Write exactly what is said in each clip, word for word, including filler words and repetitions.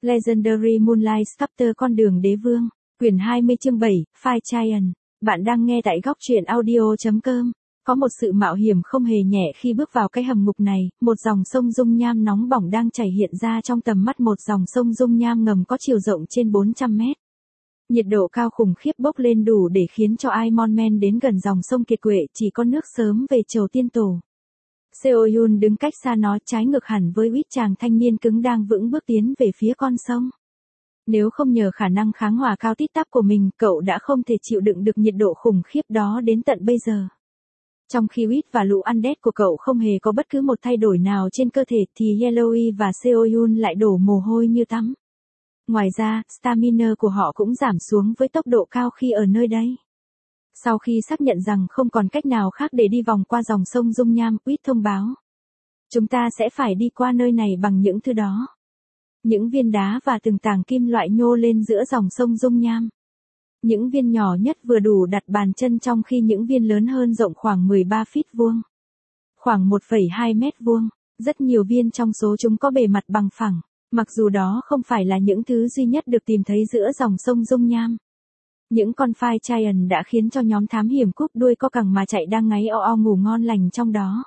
Legendary Moonlight Sculptor Con đường đế vương, quyển hai mươi chương bảy, Fire Giant. Bạn đang nghe tại góc truyện audio.com. Có một sự mạo hiểm không hề nhẹ khi bước vào cái hầm ngục này, một dòng sông dung nham nóng bỏng đang chảy hiện ra trong tầm mắt, một dòng sông dung nham ngầm có chiều rộng trên bốn trăm mét. Nhiệt độ cao khủng khiếp bốc lên đủ để khiến cho Iron Man đến gần dòng sông kiệt quệ, chỉ có nước sớm về chầu tiên tổ. Seo-yoon đứng cách xa nó, trái ngược hẳn với Wit, chàng thanh niên cứng đang vững bước tiến về phía con sông. Nếu không nhờ khả năng kháng hỏa cao tít tắp của mình, cậu đã không thể chịu đựng được nhiệt độ khủng khiếp đó đến tận bây giờ. Trong khi Wit và lũ undead của cậu không hề có bất cứ một thay đổi nào trên cơ thể, thì Yellowy và Seo-yoon lại đổ mồ hôi như tắm. Ngoài ra, stamina của họ cũng giảm xuống với tốc độ cao khi ở nơi đây. Sau khi xác nhận rằng không còn cách nào khác để đi vòng qua dòng sông dung nham, Wit thông báo: chúng ta sẽ phải đi qua nơi này bằng những thứ đó. Những viên đá và từng tảng kim loại nhô lên giữa dòng sông dung nham. Những viên nhỏ nhất vừa đủ đặt bàn chân, trong khi những viên lớn hơn rộng khoảng mười ba feet vuông. Khoảng một phẩy hai mét vuông. Rất nhiều viên trong số chúng có bề mặt bằng phẳng, mặc dù đó không phải là những thứ duy nhất được tìm thấy giữa dòng sông dung nham. Những con Fire Giant đã khiến cho nhóm thám hiểm cúp đuôi co cẳng mà chạy đang ngáy o o ngủ ngon lành trong đó.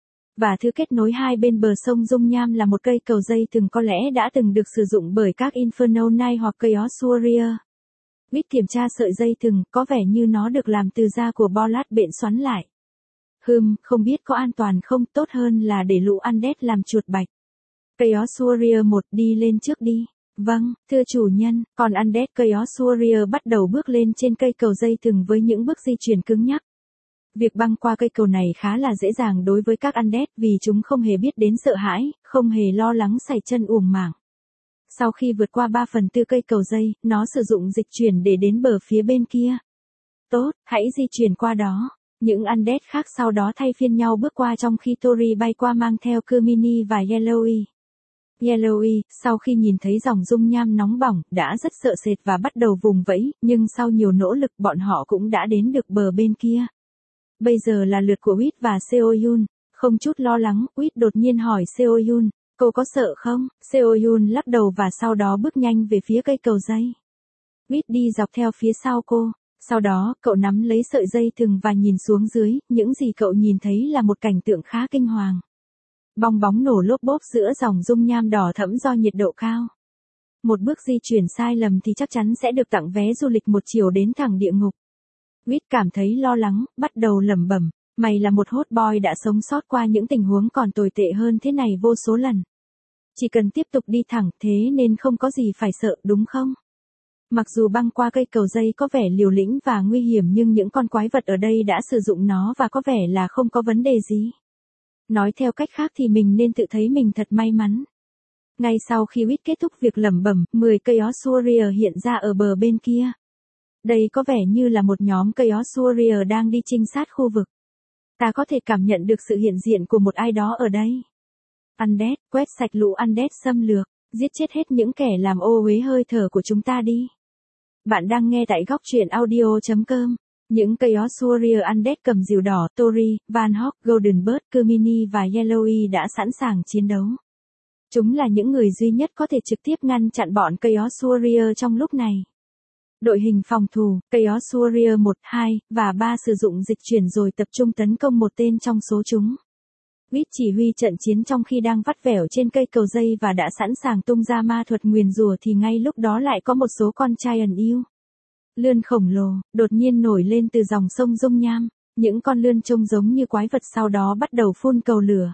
Và thứ kết nối hai bên bờ sông dung nham là một cây cầu dây thừng, có lẽ đã từng được sử dụng bởi các Inferno Knight hoặc Chaos Warrior. Wit kiểm tra sợi dây thừng, có vẻ như nó được làm từ da của Bollard bện xoắn lại. Hừm, không biết có an toàn không, tốt hơn là để lũ undead làm chuột bạch. Chaos Warrior một, đi lên trước đi. Vâng, thưa chủ nhân. Còn undead Chaos Warrior bắt đầu bước lên trên cây cầu dây thừng với những bước di chuyển cứng nhắc. Việc băng qua cây cầu này khá là dễ dàng đối với các undead, vì chúng không hề biết đến sợ hãi, không hề lo lắng sảy chân uổng mảng. Sau khi vượt qua ba phần tư cây cầu dây, nó sử dụng dịch chuyển để đến bờ phía bên kia. Tốt, hãy di chuyển qua đó. Những undead khác sau đó thay phiên nhau bước qua, trong khi Tori bay qua mang theo Kermini và Yellowy. Yellowy, sau khi nhìn thấy dòng dung nham nóng bỏng, đã rất sợ sệt và bắt đầu vùng vẫy, nhưng sau nhiều nỗ lực bọn họ cũng đã đến được bờ bên kia. Bây giờ là lượt của Wit và Seo-yoon. Không chút lo lắng, Wit đột nhiên hỏi Seo-yoon: cô có sợ không? Seo-yoon lắc đầu và sau đó bước nhanh về phía cây cầu dây. Wit đi dọc theo phía sau cô. Sau đó, cậu nắm lấy sợi dây thừng và nhìn xuống dưới, những gì cậu nhìn thấy là một cảnh tượng khá kinh hoàng. Bong bóng nổ lốp bốp giữa dòng dung nham đỏ thẫm do nhiệt độ cao. Một bước di chuyển sai lầm thì chắc chắn sẽ được tặng vé du lịch một chiều đến thẳng địa ngục. Wit cảm thấy lo lắng, bắt đầu lẩm bẩm: mày là một hot boy đã sống sót qua những tình huống còn tồi tệ hơn thế này vô số lần. Chỉ cần tiếp tục đi thẳng, thế nên không có gì phải sợ, đúng không? Mặc dù băng qua cây cầu dây có vẻ liều lĩnh và nguy hiểm, nhưng những con quái vật ở đây đã sử dụng nó và có vẻ là không có vấn đề gì. Nói theo cách khác thì mình nên tự thấy mình thật may mắn. Ngay sau khi Wit kết thúc việc lẩm bẩm, mười Chaos Warrior hiện ra ở bờ bên kia. Đây có vẻ như là một nhóm Chaos Warrior đang đi trinh sát khu vực. Ta có thể cảm nhận được sự hiện diện của một ai đó ở đây. Undead, quét sạch lũ undead xâm lược, giết chết hết những kẻ làm ô uế hơi thở của chúng ta đi. Bạn đang nghe tại góc truyện audio.com. Những Chaos Warrior undead cầm rìu đỏ, Tori, Van Hawk, Golden Bird, Kermini và Yellowy đã sẵn sàng chiến đấu. Chúng là những người duy nhất có thể trực tiếp ngăn chặn bọn Chaos Warrior trong lúc này. Đội hình phòng thủ, Chaos Warrior một, hai và ba sử dụng dịch chuyển rồi tập trung tấn công một tên trong số chúng. Wit chỉ huy trận chiến trong khi đang vắt vẻo trên cây cầu dây và đã sẵn sàng tung ra ma thuật nguyền rủa, thì ngay lúc đó lại có một số con Giant eel lươn khổng lồ đột nhiên nổi lên từ dòng sông dung nham. Những con lươn trông giống như quái vật sau đó bắt đầu phun cầu lửa.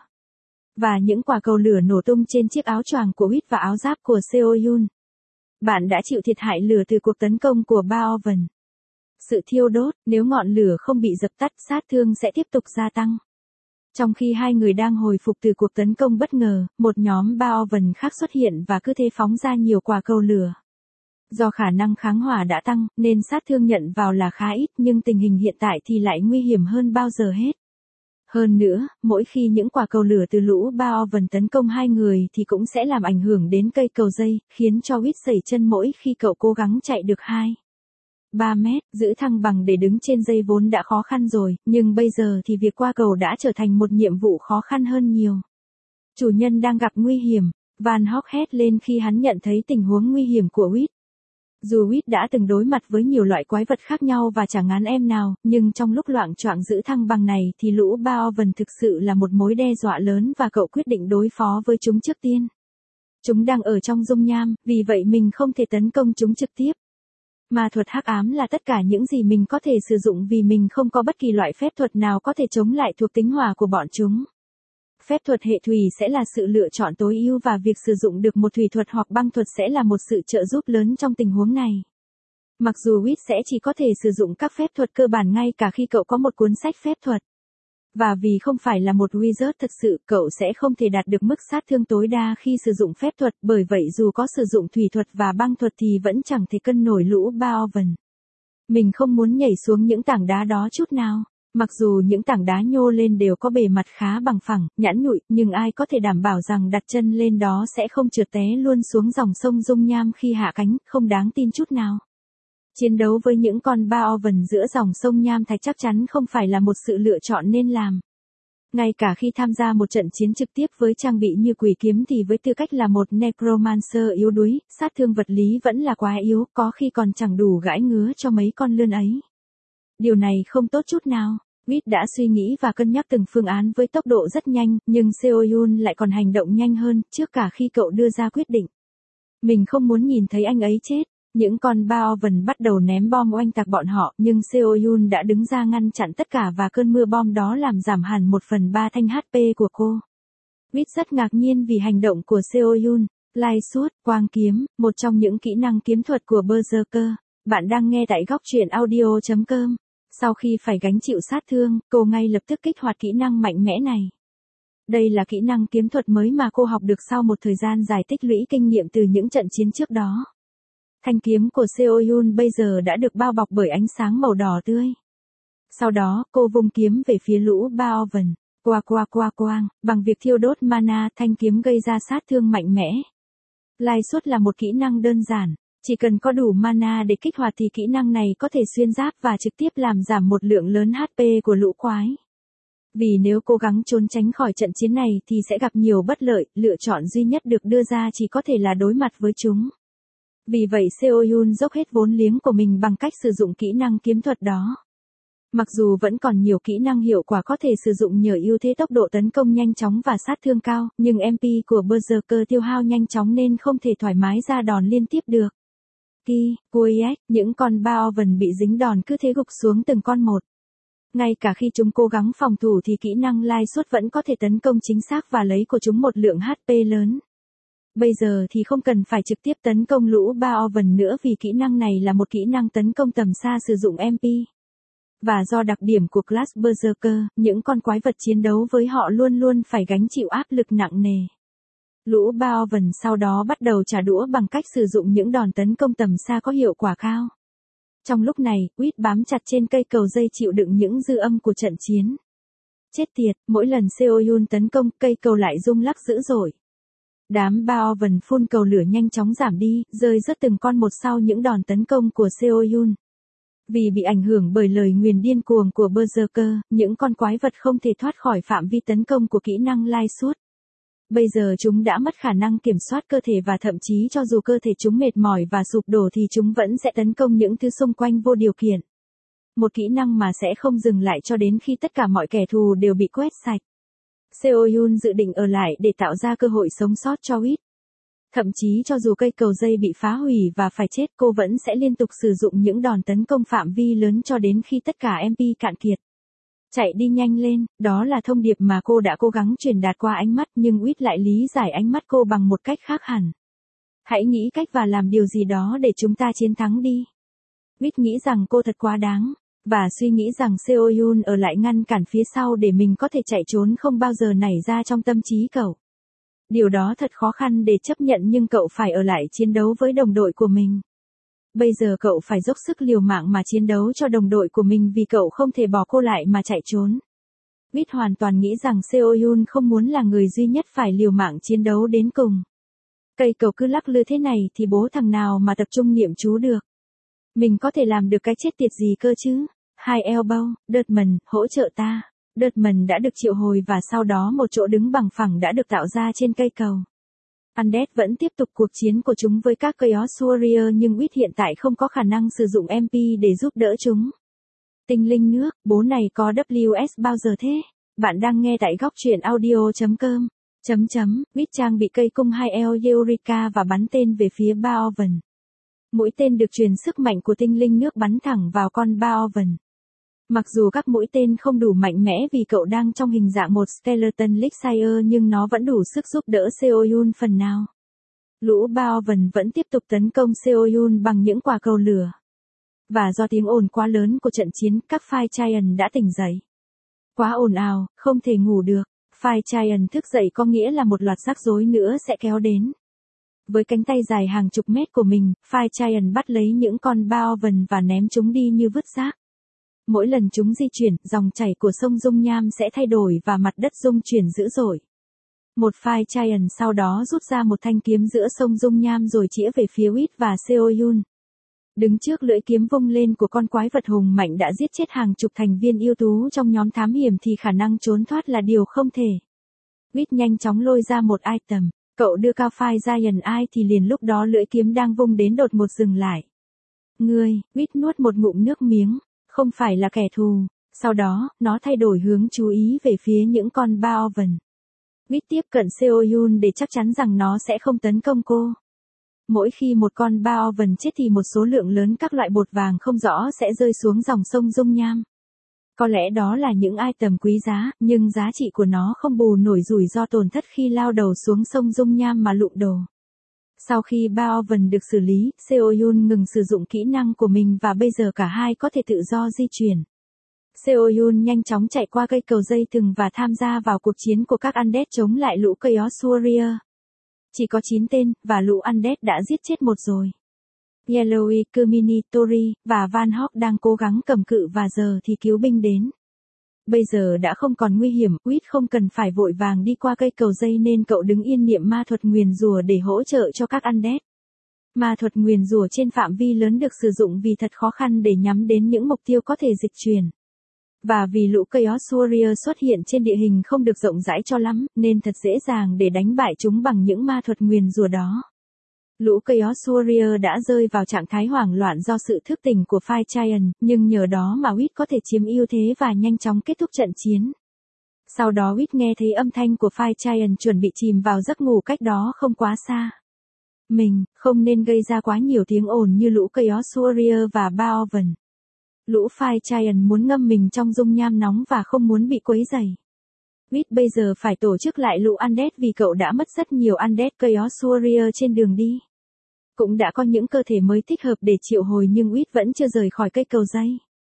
Và những quả cầu lửa nổ tung trên chiếc áo choàng của Wit và áo giáp của Seo-yoon. Bạn đã chịu thiệt hại lửa từ cuộc tấn công của Baoven. Sự thiêu đốt, nếu ngọn lửa không bị dập tắt, sát thương sẽ tiếp tục gia tăng. Trong khi hai người đang hồi phục từ cuộc tấn công bất ngờ, một nhóm Baoven khác xuất hiện và cứ thế phóng ra nhiều quả cầu lửa. Do khả năng kháng hỏa đã tăng, nên sát thương nhận vào là khá ít, nhưng tình hình hiện tại thì lại nguy hiểm hơn bao giờ hết. Hơn nữa, mỗi khi những quả cầu lửa từ lũ Baoven tấn công hai người thì cũng sẽ làm ảnh hưởng đến cây cầu dây, khiến cho Wit sẩy chân mỗi khi cậu cố gắng chạy được hai ba mét, giữ thăng bằng để đứng trên dây vốn đã khó khăn rồi, nhưng bây giờ thì việc qua cầu đã trở thành một nhiệm vụ khó khăn hơn nhiều. Chủ nhân đang gặp nguy hiểm. Van Hawk hét lên khi hắn nhận thấy tình huống nguy hiểm của Whit. Dù Whit đã từng đối mặt với nhiều loại quái vật khác nhau và chẳng ngán em nào, nhưng trong lúc loạng choạng giữ thăng bằng này thì lũ Baoven thực sự là một mối đe dọa lớn và cậu quyết định đối phó với chúng trước tiên. Chúng đang ở trong dung nham, vì vậy mình không thể tấn công chúng trực tiếp. Ma thuật hắc ám là tất cả những gì mình có thể sử dụng vì mình không có bất kỳ loại phép thuật nào có thể chống lại thuộc tính hỏa của bọn chúng. Phép thuật hệ thủy sẽ là sự lựa chọn tối ưu và việc sử dụng được một thủy thuật hoặc băng thuật sẽ là một sự trợ giúp lớn trong tình huống này. Mặc dù Whit sẽ chỉ có thể sử dụng các phép thuật cơ bản ngay cả khi cậu có một cuốn sách phép thuật. Và vì không phải là một wizard thật sự, cậu sẽ không thể đạt được mức sát thương tối đa khi sử dụng phép thuật, bởi vậy dù có sử dụng thủy thuật và băng thuật thì vẫn chẳng thể cân nổi lũ Baoven. Mình không muốn nhảy xuống những tảng đá đó chút nào. Mặc dù những tảng đá nhô lên đều có bề mặt khá bằng phẳng, nhẵn nhụi, nhưng ai có thể đảm bảo rằng đặt chân lên đó sẽ không trượt té luôn xuống dòng sông dung nham khi hạ cánh, không đáng tin chút nào. Chiến đấu với những con Baoven giữa dòng sông nham thạch chắc chắn không phải là một sự lựa chọn nên làm. Ngay cả khi tham gia một trận chiến trực tiếp với trang bị như quỷ kiếm thì với tư cách là một necromancer yếu đuối, sát thương vật lý vẫn là quá yếu, có khi còn chẳng đủ gãi ngứa cho mấy con lươn ấy. Điều này không tốt chút nào. Whit đã suy nghĩ và cân nhắc từng phương án với tốc độ rất nhanh, nhưng Seoyun lại còn hành động nhanh hơn, trước cả khi cậu đưa ra quyết định. Mình không muốn nhìn thấy anh ấy chết. Những con Baoven bắt đầu ném bom oanh tạc bọn họ, nhưng Seoyun đã đứng ra ngăn chặn tất cả và cơn mưa bom đó làm giảm hẳn một phần ba thanh hát pê của cô. Whit rất ngạc nhiên vì hành động của Seoyun. Lai suốt, quang kiếm, một trong những kỹ năng kiếm thuật của Berserker. Bạn đang nghe tại góc truyện audio chấm com. Sau khi phải gánh chịu sát thương, cô ngay lập tức kích hoạt kỹ năng mạnh mẽ này. Đây là kỹ năng kiếm thuật mới mà cô học được sau một thời gian dài tích lũy kinh nghiệm từ những trận chiến trước đó. Thanh kiếm của Seoyun bây giờ đã được bao bọc bởi ánh sáng màu đỏ tươi. Sau đó, cô vung kiếm về phía lũ Baoven. Qua qua qua quang, bằng việc thiêu đốt mana, thanh kiếm gây ra sát thương mạnh mẽ. Lai suốt là một kỹ năng đơn giản. Chỉ cần có đủ mana để kích hoạt thì kỹ năng này có thể xuyên giáp và trực tiếp làm giảm một lượng lớn hát pê của lũ quái. Vì nếu cố gắng trốn tránh khỏi trận chiến này thì sẽ gặp nhiều bất lợi, lựa chọn duy nhất được đưa ra chỉ có thể là đối mặt với chúng. Vì vậy Seoyun dốc hết vốn liếng của mình bằng cách sử dụng kỹ năng kiếm thuật đó. Mặc dù vẫn còn nhiều kỹ năng hiệu quả có thể sử dụng nhờ ưu thế tốc độ tấn công nhanh chóng và sát thương cao, nhưng em pê của Berserker tiêu hao nhanh chóng nên không thể thoải mái ra đòn liên tiếp được. Ki, Kuiek, những con Baoven bị dính đòn cứ thế gục xuống từng con một. Ngay cả khi chúng cố gắng phòng thủ thì kỹ năng lai suốt vẫn có thể tấn công chính xác và lấy của chúng một lượng hát pê lớn. Bây giờ thì không cần phải trực tiếp tấn công lũ Baoven nữa vì kỹ năng này là một kỹ năng tấn công tầm xa sử dụng em pê. Và do đặc điểm của class Berserker, những con quái vật chiến đấu với họ luôn luôn phải gánh chịu áp lực nặng nề. Lũ Baoven sau đó bắt đầu trả đũa bằng cách sử dụng những đòn tấn công tầm xa có hiệu quả cao. Trong lúc này, Whit bám chặt trên cây cầu dây chịu đựng những dư âm của trận chiến. Chết tiệt, mỗi lần Seoyun tấn công, cây cầu lại rung lắc dữ dội. Đám Baoven phun cầu lửa nhanh chóng giảm đi, rơi rớt từng con một sau những đòn tấn công của Seoyun. Vì bị ảnh hưởng bởi lời nguyền điên cuồng của Berserker, những con quái vật không thể thoát khỏi phạm vi tấn công của kỹ năng lai suốt. Bây giờ chúng đã mất khả năng kiểm soát cơ thể và thậm chí cho dù cơ thể chúng mệt mỏi và sụp đổ thì chúng vẫn sẽ tấn công những thứ xung quanh vô điều kiện. Một kỹ năng mà sẽ không dừng lại cho đến khi tất cả mọi kẻ thù đều bị quét sạch. Seoyun dự định ở lại để tạo ra cơ hội sống sót cho Whit. Thậm chí cho dù cây cầu dây bị phá hủy và phải chết cô vẫn sẽ liên tục sử dụng những đòn tấn công phạm vi lớn cho đến khi tất cả em pê cạn kiệt. Chạy đi nhanh lên, đó là thông điệp mà cô đã cố gắng truyền đạt qua ánh mắt nhưng Whit lại lý giải ánh mắt cô bằng một cách khác hẳn. Hãy nghĩ cách và làm điều gì đó để chúng ta chiến thắng đi. Whit nghĩ rằng cô thật quá đáng, và suy nghĩ rằng Seoyun ở lại ngăn cản phía sau để mình có thể chạy trốn không bao giờ nảy ra trong tâm trí cậu. Điều đó thật khó khăn để chấp nhận nhưng cậu phải ở lại chiến đấu với đồng đội của mình. Bây giờ cậu phải dốc sức liều mạng mà chiến đấu cho đồng đội của mình vì cậu không thể bỏ cô lại mà chạy trốn. Whit hoàn toàn nghĩ rằng Seoyun không muốn là người duy nhất phải liều mạng chiến đấu đến cùng. Cây cầu cứ lắc lư thế này thì bố thằng nào mà tập trung niệm chú được. Mình có thể làm được cái chết tiệt gì cơ chứ? Hai elbow, Dirtman, hỗ trợ ta. Dirtman đã được triệu hồi và sau đó một chỗ đứng bằng phẳng đã được tạo ra trên cây cầu. Undead vẫn tiếp tục cuộc chiến của chúng với các Chaos Warrior nhưng Wit hiện tại không có khả năng sử dụng em pê để giúp đỡ chúng. Tinh linh nước, bố này có vê kép ét bao giờ thế? Bạn đang nghe tại góc truyện audio.com. Chấm chấm, Wit trang bị cây cung hai eo Eureka và bắn tên về phía Baoven. Mũi tên được truyền sức mạnh của tinh linh nước bắn thẳng vào con Baoven. Mặc dù các mũi tên không đủ mạnh mẽ vì cậu đang trong hình dạng một Skeleton Elixir nhưng nó vẫn đủ sức giúp đỡ Seoyun phần nào. Lũ Baoven vẫn tiếp tục tấn công Seoyun bằng những quả cầu lửa. Và do tiếng ồn quá lớn của trận chiến, các Fire Giant đã tỉnh dậy. Quá ồn ào, không thể ngủ được. Fire Giant thức dậy có nghĩa là một loạt rắc rối nữa sẽ kéo đến. Với cánh tay dài hàng chục mét của mình, Fire Giant bắt lấy những con Baoven và ném chúng đi như vứt rác. Mỗi lần chúng di chuyển, dòng chảy của sông dung nham sẽ thay đổi và mặt đất rung chuyển dữ dội. Một Fire Giant sau đó rút ra một thanh kiếm giữa sông dung nham rồi chĩa về phía Wit và Seoyun. Đứng trước lưỡi kiếm vung lên của con quái vật hùng mạnh đã giết chết hàng chục thành viên ưu tú trong nhóm thám hiểm thì khả năng trốn thoát là điều không thể. Wit nhanh chóng lôi ra một item. Cậu đưa cao Fire Giant ai thì liền lúc đó lưỡi kiếm đang vung đến đột ngột dừng lại. Ngươi, Wit nuốt một ngụm nước miếng. Không phải là kẻ thù. Sau đó, nó thay đổi hướng chú ý về phía những con Baoven. Wit tiếp cận Seoyun để chắc chắn rằng nó sẽ không tấn công cô. Mỗi khi một con Baoven chết thì một số lượng lớn các loại bột vàng không rõ sẽ rơi xuống dòng sông dung nham. Có lẽ đó là những item quý giá, nhưng giá trị của nó không bù nổi rủi ro tổn thất khi lao đầu xuống sông dung nham mà lụng đồ. Sau khi Baoven được xử lý, Seoyun ngừng sử dụng kỹ năng của mình và bây giờ cả hai có thể tự do di chuyển. Seoyun nhanh chóng chạy qua cây cầu dây thừng và tham gia vào cuộc chiến của các Undead chống lại lũ Chaos Warrior. Chỉ có chín tên, và lũ Undead đã giết chết một rồi. Yellowy, Kumini, Tori, và Van Hawk đang cố gắng cầm cự và giờ thì cứu binh đến. Bây giờ đã không còn nguy hiểm, Wit không cần phải vội vàng đi qua cây cầu dây nên cậu đứng yên niệm ma thuật nguyền rủa để hỗ trợ cho các Undead. Ma thuật nguyền rủa trên phạm vi lớn được sử dụng vì thật khó khăn để nhắm đến những mục tiêu có thể dịch chuyển. Và vì lũ Chaos Warrior xuất hiện trên địa hình không được rộng rãi cho lắm, nên thật dễ dàng để đánh bại chúng bằng những ma thuật nguyền rủa đó. Lũ Chaos Warrior đã rơi vào trạng thái hoảng loạn do sự thức tỉnh của Fire Giant, nhưng nhờ đó mà Wit có thể chiếm ưu thế và nhanh chóng kết thúc trận chiến. Sau đó Wit nghe thấy âm thanh của Fire Giant chuẩn bị chìm vào giấc ngủ cách đó không quá xa. Mình, không nên gây ra quá nhiều tiếng ồn như lũ Chaos Warrior và Baoven. Lũ Fire Giant muốn ngâm mình trong dung nham nóng và không muốn bị quấy rầy. Wit bây giờ phải tổ chức lại lũ Undead vì cậu đã mất rất nhiều Undead Chaos Warrior trên đường đi. Cũng đã có những cơ thể mới thích hợp để triệu hồi nhưng Wit vẫn chưa rời khỏi cây cầu dây.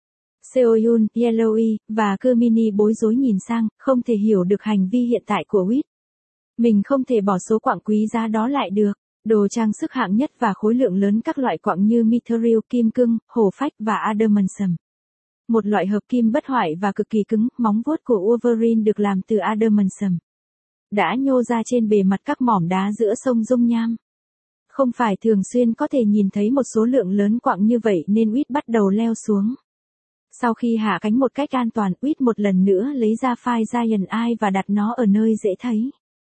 Seoyun, Yellowy, và Kumini bối rối nhìn sang, không thể hiểu được hành vi hiện tại của Wit. Mình không thể bỏ số quặng quý giá đó lại được. Đồ trang sức hạng nhất và khối lượng lớn các loại quặng như mithril, kim cương, hổ phách và adamantium. Một loại hợp kim bất hoại và cực kỳ cứng, móng vuốt của Wolverine được làm từ adamantium. Đã nhô ra trên bề mặt các mỏm đá giữa sông dung nham. Không phải thường xuyên có thể nhìn thấy một số lượng lớn quặng như vậy nên Wit bắt đầu leo xuống. Sau khi hạ cánh một cách an toàn, Wit một lần nữa lấy ra Fire Giant Eye và đặt nó ở nơi dễ thấy.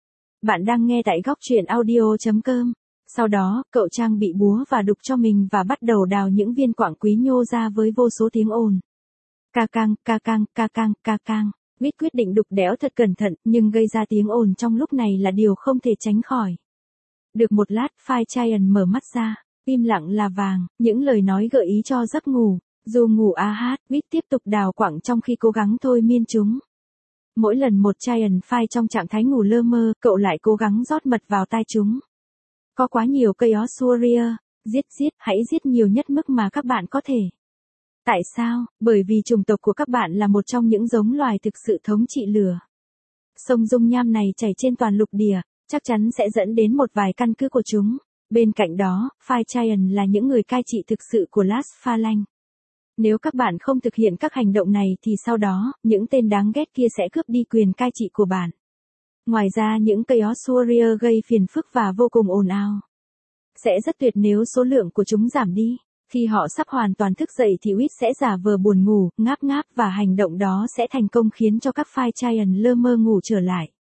Bạn đang nghe tại góc truyện audio.com. Sau đó, cậu trang bị búa và đục cho mình và bắt đầu đào những viên quặng quý nhô ra với vô số tiếng ồn. Ca cang, ca cang, ca cang, ca cang. Wit quyết định đục đẽo thật cẩn thận, nhưng gây ra tiếng ồn trong lúc này là điều không thể tránh khỏi. Được một lát, Fire Giant mở mắt ra, im lặng là vàng, những lời nói gợi ý cho giấc ngủ. Dù ngủ a hát, Wit tiếp tục đào quặng trong khi cố gắng thôi miên chúng. Mỗi lần một Giant Fire trong trạng thái ngủ lơ mơ, cậu lại cố gắng rót mật vào tai chúng. Có quá nhiều Chaos Warrior, giết giết, hãy giết nhiều nhất mức mà các bạn có thể. Tại sao? Bởi vì chủng tộc của các bạn là một trong những giống loài thực sự thống trị lửa. Sông dung nham này chảy trên toàn lục địa, chắc chắn sẽ dẫn đến một vài căn cứ của chúng. Bên cạnh đó, Fire Giant là những người cai trị thực sự của Last Phalanx. Nếu các bạn không thực hiện các hành động này thì sau đó, những tên đáng ghét kia sẽ cướp đi quyền cai trị của bạn. Ngoài ra những Chaos Warrior gây phiền phức và vô cùng ồn ào. Sẽ rất tuyệt nếu số lượng của chúng giảm đi. Khi họ sắp hoàn toàn thức dậy thì Wit sẽ giả vờ buồn ngủ, ngáp ngáp và hành động đó sẽ thành công khiến cho các Fire Giant lơ mơ ngủ trở lại.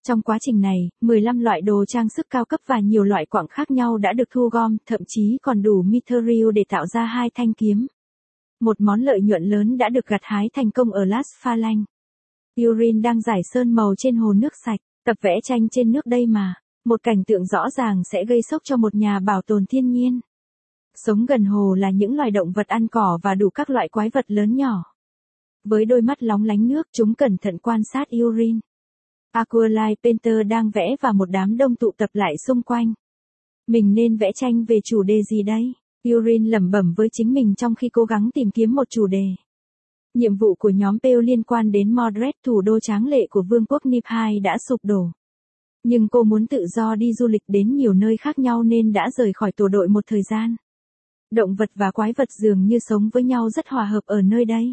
Trong quá trình này, mười lăm loại đồ trang sức cao cấp và nhiều loại quặng khác nhau đã được thu gom, thậm chí còn đủ mithril để tạo ra hai thanh kiếm. Một món lợi nhuận lớn đã được gặt hái thành công ở Las Phalanx. Eurin đang rải sơn màu trên hồ nước sạch, tập vẽ tranh trên nước đây mà. Một cảnh tượng rõ ràng sẽ gây sốc cho một nhà bảo tồn thiên nhiên. Sống gần hồ là những loài động vật ăn cỏ và đủ các loại quái vật lớn nhỏ. Với đôi mắt lóng lánh nước, chúng cẩn thận quan sát Eurin. Aqualife Painter đang vẽ và một đám đông tụ tập lại xung quanh. Mình nên vẽ tranh về chủ đề gì đây? Eurin lẩm bẩm với chính mình trong khi cố gắng tìm kiếm một chủ đề. Nhiệm vụ của nhóm Pale liên quan đến Mordred, thủ đô tráng lệ của vương quốc Niflheim đã sụp đổ. Nhưng cô muốn tự do đi du lịch đến nhiều nơi khác nhau nên đã rời khỏi tổ đội một thời gian. Động vật và quái vật dường như sống với nhau rất hòa hợp ở nơi đây.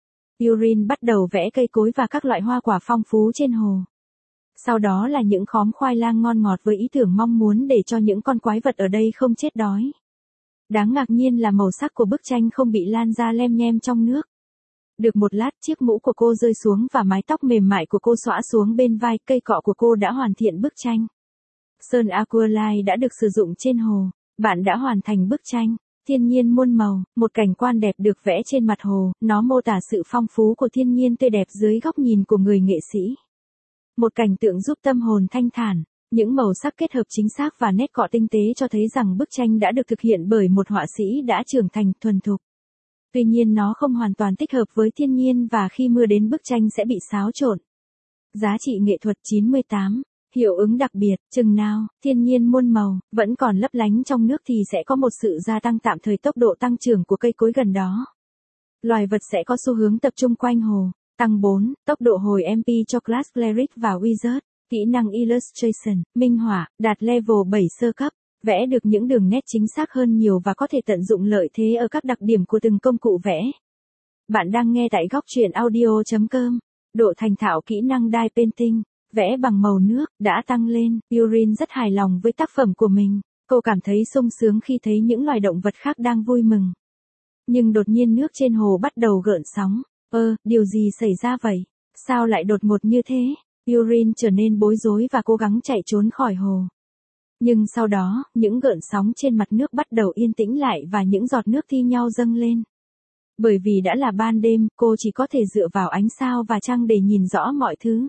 Eurin bắt đầu vẽ cây cối và các loại hoa quả phong phú trên hồ. Sau đó là những khóm khoai lang ngon ngọt với ý tưởng mong muốn để cho những con quái vật ở đây không chết đói. Đáng ngạc nhiên là màu sắc của bức tranh không bị lan ra lem nhem trong nước. Được một lát, chiếc mũ của cô rơi xuống và mái tóc mềm mại của cô xõa xuống bên vai, cây cọ của cô đã hoàn thiện bức tranh. Sơn Aqualife đã được sử dụng trên hồ. Bạn đã hoàn thành bức tranh. Thiên nhiên muôn màu, một cảnh quan đẹp được vẽ trên mặt hồ, nó mô tả sự phong phú của thiên nhiên tươi đẹp dưới góc nhìn của người nghệ sĩ. Một cảnh tượng giúp tâm hồn thanh thản, những màu sắc kết hợp chính xác và nét cọ tinh tế cho thấy rằng bức tranh đã được thực hiện bởi một họa sĩ đã trưởng thành thuần thục. Tuy nhiên nó không hoàn toàn thích hợp với thiên nhiên và khi mưa đến bức tranh sẽ bị xáo trộn. Giá trị nghệ thuật chín mươi tám. Hiệu ứng đặc biệt, chừng nào, thiên nhiên muôn màu, vẫn còn lấp lánh trong nước thì sẽ có một sự gia tăng tạm thời tốc độ tăng trưởng của cây cối gần đó. Loài vật sẽ có xu hướng tập trung quanh hồ. Tăng bốn, tốc độ hồi em pê cho Class Cleric và Wizard. Kỹ năng Illustration, minh họa, đạt level bảy sơ cấp. Vẽ được những đường nét chính xác hơn nhiều và có thể tận dụng lợi thế ở các đặc điểm của từng công cụ vẽ. Bạn đang nghe tại góc truyện audio chấm com. Độ thành thạo kỹ năng dye painting, vẽ bằng màu nước, đã tăng lên. Eurin rất hài lòng với tác phẩm của mình. Cô cảm thấy sung sướng khi thấy những loài động vật khác đang vui mừng. Nhưng đột nhiên nước trên hồ bắt đầu gợn sóng. Ơ, điều gì xảy ra vậy? Sao lại đột ngột như thế? Eurin trở nên bối rối và cố gắng chạy trốn khỏi hồ. Nhưng sau đó, những gợn sóng trên mặt nước bắt đầu yên tĩnh lại và những giọt nước thi nhau dâng lên. Bởi vì đã là ban đêm, cô chỉ có thể dựa vào ánh sao và trăng để nhìn rõ mọi thứ.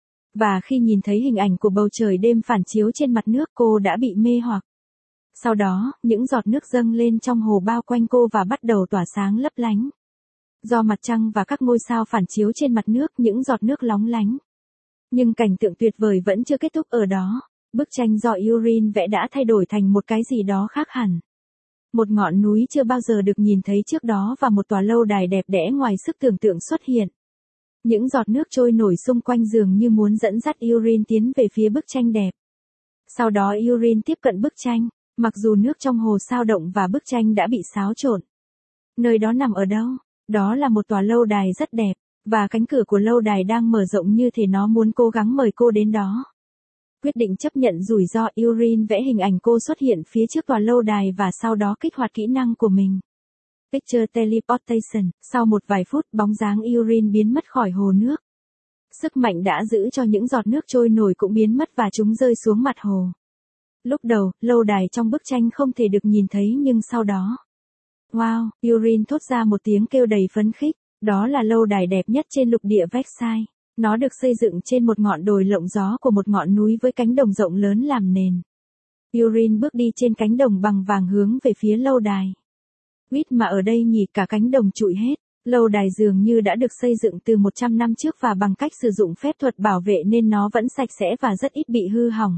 Và khi nhìn thấy hình ảnh của bầu trời đêm phản chiếu trên mặt nước, cô đã bị mê hoặc. Sau đó, những giọt nước dâng lên trong hồ bao quanh cô và bắt đầu tỏa sáng lấp lánh. Do mặt trăng và các ngôi sao phản chiếu trên mặt nước, những giọt nước lóng lánh. Nhưng cảnh tượng tuyệt vời vẫn chưa kết thúc ở đó. Bức tranh do Eurin vẽ đã thay đổi thành một cái gì đó khác hẳn. Một ngọn núi chưa bao giờ được nhìn thấy trước đó và một tòa lâu đài đẹp đẽ ngoài sức tưởng tượng xuất hiện. Những giọt nước trôi nổi xung quanh dường như muốn dẫn dắt Eurin tiến về phía bức tranh đẹp. Sau đó Eurin tiếp cận bức tranh, mặc dù nước trong hồ sao động và bức tranh đã bị xáo trộn. Nơi đó nằm ở đâu? Đó là một tòa lâu đài rất đẹp, và cánh cửa của lâu đài đang mở rộng như thể nó muốn cố gắng mời cô đến đó. Quyết định chấp nhận rủi ro, Eurin vẽ hình ảnh cô xuất hiện phía trước tòa lâu đài và sau đó kích hoạt kỹ năng của mình. Picture Teleportation, sau một vài phút bóng dáng Eurin biến mất khỏi hồ nước. Sức mạnh đã giữ cho những giọt nước trôi nổi cũng biến mất và chúng rơi xuống mặt hồ. Lúc đầu, lâu đài trong bức tranh không thể được nhìn thấy nhưng sau đó. Wow, Eurin thốt ra một tiếng kêu đầy phấn khích, đó là lâu đài đẹp nhất trên lục địa Vexai. Nó được xây dựng trên một ngọn đồi lộng gió của một ngọn núi với cánh đồng rộng lớn làm nền. Eurin bước đi trên cánh đồng bằng vàng hướng về phía lâu đài. Quýt mà ở đây nhỉ, cả cánh đồng trụi hết. Lâu đài dường như đã được xây dựng từ một trăm năm trước và bằng cách sử dụng phép thuật bảo vệ nên nó vẫn sạch sẽ và rất ít bị hư hỏng.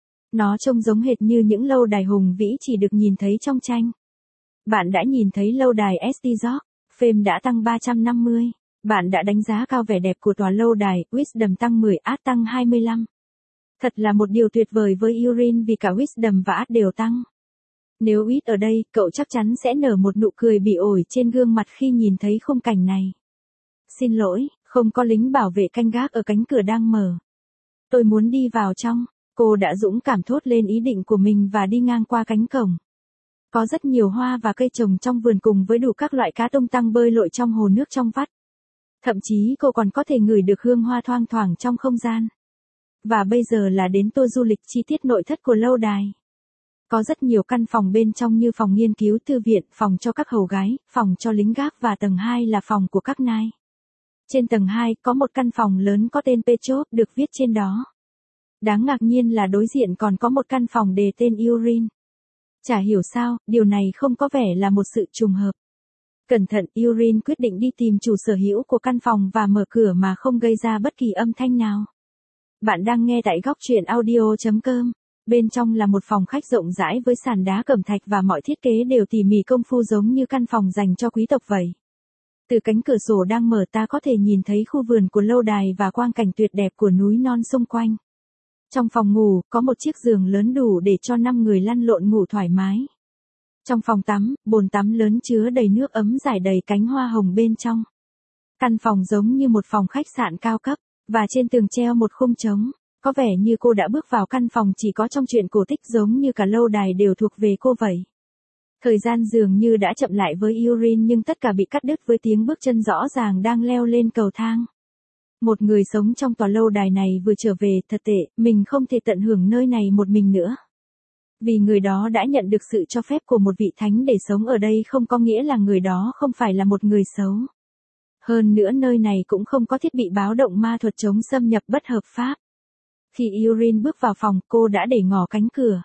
Nó trông giống hệt như những lâu đài hùng vĩ chỉ được nhìn thấy trong tranh. Bạn đã nhìn thấy lâu đài Estizok, Fame đã tăng ba trăm năm mươi. Bạn đã đánh giá cao vẻ đẹp của tòa lâu đài, Wisdom tăng mười, Art tăng hai mươi lăm. Thật là một điều tuyệt vời với Eurin vì cả Wisdom và Art đều tăng. Nếu Wit ở đây, cậu chắc chắn sẽ nở một nụ cười bị ổi trên gương mặt khi nhìn thấy khung cảnh này. Xin lỗi, không có lính bảo vệ canh gác ở cánh cửa đang mở. Tôi muốn đi vào trong. Cô đã dũng cảm thốt lên ý định của mình và đi ngang qua cánh cổng. Có rất nhiều hoa và cây trồng trong vườn cùng với đủ các loại cá tung tăng bơi lội trong hồ nước trong vắt. Thậm chí cô còn có thể ngửi được hương hoa thoang thoảng trong không gian. Và bây giờ là đến tour du lịch chi tiết nội thất của lâu đài. Có rất nhiều căn phòng bên trong như phòng nghiên cứu thư viện, phòng cho các hầu gái, phòng cho lính gác và tầng hai là phòng của các nai. Trên tầng hai có một căn phòng lớn có tên Petrov được viết trên đó. Đáng ngạc nhiên là đối diện còn có một căn phòng đề tên Urine. Chả hiểu sao, điều này không có vẻ là một sự trùng hợp. Cẩn thận, Urine quyết định đi tìm chủ sở hữu của căn phòng và mở cửa mà không gây ra bất kỳ âm thanh nào. Bạn đang nghe tại góc truyện audio chấm com. Bên trong là một phòng khách rộng rãi với sàn đá cẩm thạch và mọi thiết kế đều tỉ mỉ công phu giống như căn phòng dành cho quý tộc vậy. Từ cánh cửa sổ đang mở ta có thể nhìn thấy khu vườn của lâu đài và quang cảnh tuyệt đẹp của núi non xung quanh. Trong phòng ngủ, có một chiếc giường lớn đủ để cho năm người lăn lộn ngủ thoải mái. Trong phòng tắm, bồn tắm lớn chứa đầy nước ấm rải đầy cánh hoa hồng bên trong. Căn phòng giống như một phòng khách sạn cao cấp, và trên tường treo một khung trống. Có vẻ như cô đã bước vào căn phòng chỉ có trong truyện cổ tích giống như cả lâu đài đều thuộc về cô vậy. Thời gian dường như đã chậm lại với Urine nhưng tất cả bị cắt đứt với tiếng bước chân rõ ràng đang leo lên cầu thang. Một người sống trong tòa lâu đài này vừa trở về, thật tệ, mình không thể tận hưởng nơi này một mình nữa. Vì người đó đã nhận được sự cho phép của một vị thánh để sống ở đây không có nghĩa là người đó không phải là một người xấu. Hơn nữa nơi này cũng không có thiết bị báo động ma thuật chống xâm nhập bất hợp pháp. Khi Urine bước vào phòng, cô đã để ngỏ cánh cửa.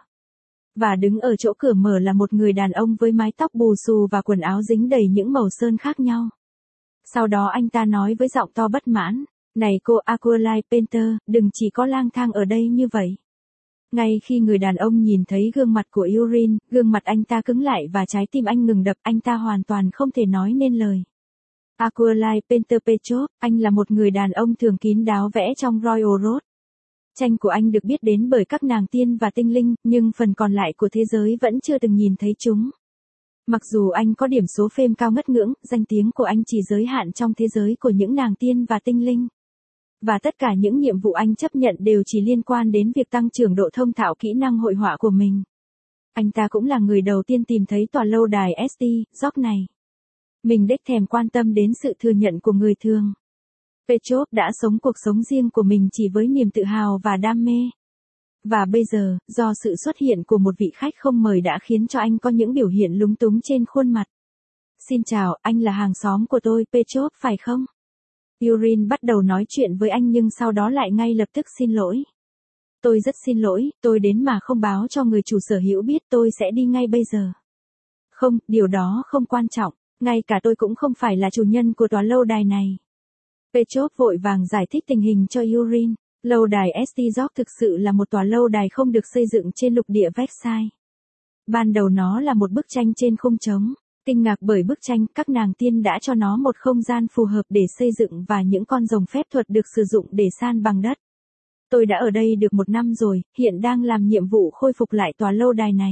Và đứng ở chỗ cửa mở là một người đàn ông với mái tóc bù xù và quần áo dính đầy những màu sơn khác nhau. Sau đó anh ta nói với giọng to bất mãn, này cô Aqualine Painter, đừng chỉ có lang thang ở đây như vậy. Ngay khi người đàn ông nhìn thấy gương mặt của Urine, gương mặt anh ta cứng lại và trái tim anh ngừng đập, anh ta hoàn toàn không thể nói nên lời. Aqualine Painter Petrov, anh là một người đàn ông thường kín đáo vẽ trong Royal Road. Tranh của anh được biết đến bởi các nàng tiên và tinh linh, nhưng phần còn lại của thế giới vẫn chưa từng nhìn thấy chúng. Mặc dù anh có điểm số phêm cao ngất ngưỡng, danh tiếng của anh chỉ giới hạn trong thế giới của những nàng tiên và tinh linh. Và tất cả những nhiệm vụ anh chấp nhận đều chỉ liên quan đến việc tăng trưởng độ thông thạo kỹ năng hội họa của mình. Anh ta cũng là người đầu tiên tìm thấy tòa lâu đài ét tê, Rock này. Mình đếch thèm quan tâm đến sự thừa nhận của người thường. Petrov đã sống cuộc sống riêng của mình chỉ với niềm tự hào và đam mê. Và bây giờ, do sự xuất hiện của một vị khách không mời đã khiến cho anh có những biểu hiện lúng túng trên khuôn mặt. Xin chào, anh là hàng xóm của tôi, Petrov phải không? Urine bắt đầu nói chuyện với anh nhưng sau đó lại ngay lập tức xin lỗi. Tôi rất xin lỗi, tôi đến mà không báo cho người chủ sở hữu biết, tôi sẽ đi ngay bây giờ. Không, điều đó không quan trọng, ngay cả tôi cũng không phải là chủ nhân của tòa lâu đài này. Petrov vội vàng giải thích tình hình cho Urine. Lâu đài ét tê Rock thực sự là một tòa lâu đài không được xây dựng trên lục địa Versailles. Ban đầu nó là một bức tranh trên khung trống. Kinh ngạc bởi bức tranh, các nàng tiên đã cho nó một không gian phù hợp để xây dựng và những con rồng phép thuật được sử dụng để san bằng đất. Tôi đã ở đây được một năm rồi, hiện đang làm nhiệm vụ khôi phục lại tòa lâu đài này.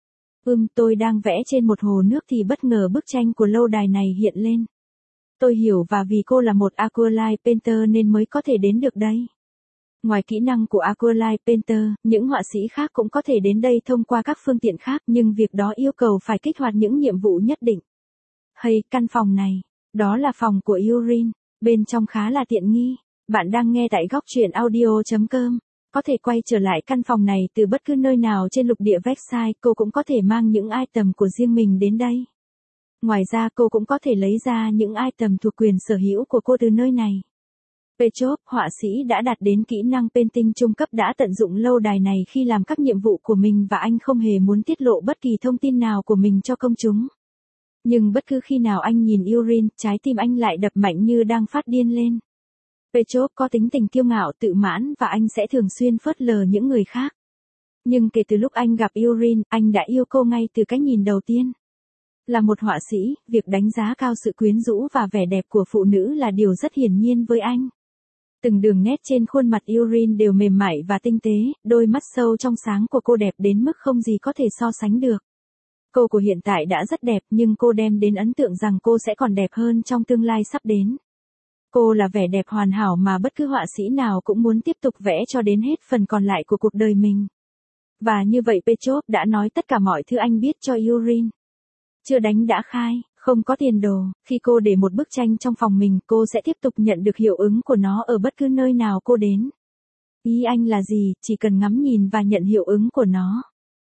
Ừm, tôi đang vẽ trên một hồ nước thì bất ngờ bức tranh của lâu đài này hiện lên. Tôi hiểu và vì cô là một Aqualine Painter nên mới có thể đến được đây. Ngoài kỹ năng của Aqualine Painter, những họa sĩ khác cũng có thể đến đây thông qua các phương tiện khác nhưng việc đó yêu cầu phải kích hoạt những nhiệm vụ nhất định. Hay, căn phòng này, đó là phòng của Urine, bên trong khá là tiện nghi. Bạn đang nghe tại góc truyện audio chấm com. Có thể quay trở lại căn phòng này từ bất cứ nơi nào trên lục địa Versailles, cô cũng có thể mang những item của riêng mình đến đây. Ngoài ra cô cũng có thể lấy ra những item thuộc quyền sở hữu của cô từ nơi này. Petrov, họa sĩ đã đạt đến kỹ năng painting trung cấp đã tận dụng lâu đài này khi làm các nhiệm vụ của mình và anh không hề muốn tiết lộ bất kỳ thông tin nào của mình cho công chúng. Nhưng bất cứ khi nào anh nhìn Urine, trái tim anh lại đập mạnh như đang phát điên lên. Petrov có tính tình kiêu ngạo tự mãn và anh sẽ thường xuyên phớt lờ những người khác. Nhưng kể từ lúc anh gặp Urine, anh đã yêu cô ngay từ cái nhìn đầu tiên. Là một họa sĩ, việc đánh giá cao sự quyến rũ và vẻ đẹp của phụ nữ là điều rất hiển nhiên với anh. Từng đường nét trên khuôn mặt Urine đều mềm mại và tinh tế, đôi mắt sâu trong sáng của cô đẹp đến mức không gì có thể so sánh được. Cô của hiện tại đã rất đẹp nhưng cô đem đến ấn tượng rằng cô sẽ còn đẹp hơn trong tương lai sắp đến. Cô là vẻ đẹp hoàn hảo mà bất cứ họa sĩ nào cũng muốn tiếp tục vẽ cho đến hết phần còn lại của cuộc đời mình. Và như vậy Petrov đã nói tất cả mọi thứ anh biết cho Urine. Chưa đánh đã khai, không có tiền đồ, khi cô để một bức tranh trong phòng mình, cô sẽ tiếp tục nhận được hiệu ứng của nó ở bất cứ nơi nào cô đến. Ý anh là gì, chỉ cần ngắm nhìn và nhận hiệu ứng của nó.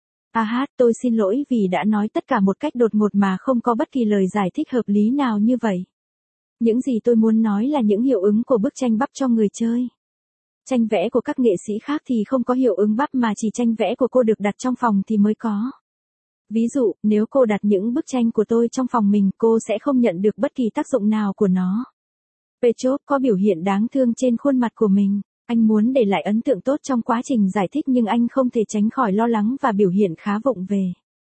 À hát, tôi xin lỗi vì đã nói tất cả một cách đột ngột mà không có bất kỳ lời giải thích hợp lý nào như vậy. Những gì tôi muốn nói là những hiệu ứng của bức tranh bắp cho người chơi. Tranh vẽ của các nghệ sĩ khác thì không có hiệu ứng bắp mà chỉ tranh vẽ của cô được đặt trong phòng thì mới có. Ví dụ, nếu cô đặt những bức tranh của tôi trong phòng mình, cô sẽ không nhận được bất kỳ tác dụng nào của nó. Petrov có biểu hiện đáng thương trên khuôn mặt của mình. Anh muốn để lại ấn tượng tốt trong quá trình giải thích nhưng anh không thể tránh khỏi lo lắng và biểu hiện khá vụng về.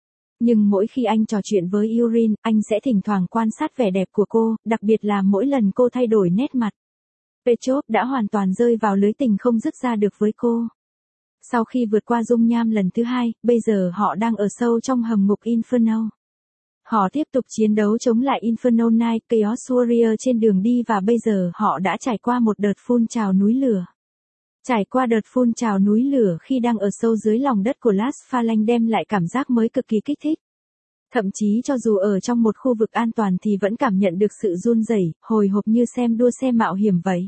Nhưng mỗi khi anh trò chuyện với Yurin, anh sẽ thỉnh thoảng quan sát vẻ đẹp của cô, đặc biệt là mỗi lần cô thay đổi nét mặt. Petrov đã hoàn toàn rơi vào lưới tình không dứt ra được với cô. Sau khi vượt qua dung nham lần thứ hai, bây giờ họ đang ở sâu trong hầm ngục Inferno. Họ tiếp tục chiến đấu chống lại Inferno Night Chaos Warrior trên đường đi và bây giờ họ đã trải qua một đợt phun trào núi lửa. Trải qua đợt phun trào núi lửa khi đang ở sâu dưới lòng đất của Las Phalanx đem lại cảm giác mới cực kỳ kích thích. Thậm chí cho dù ở trong một khu vực an toàn thì vẫn cảm nhận được sự run rẩy, hồi hộp như xem đua xe mạo hiểm vậy.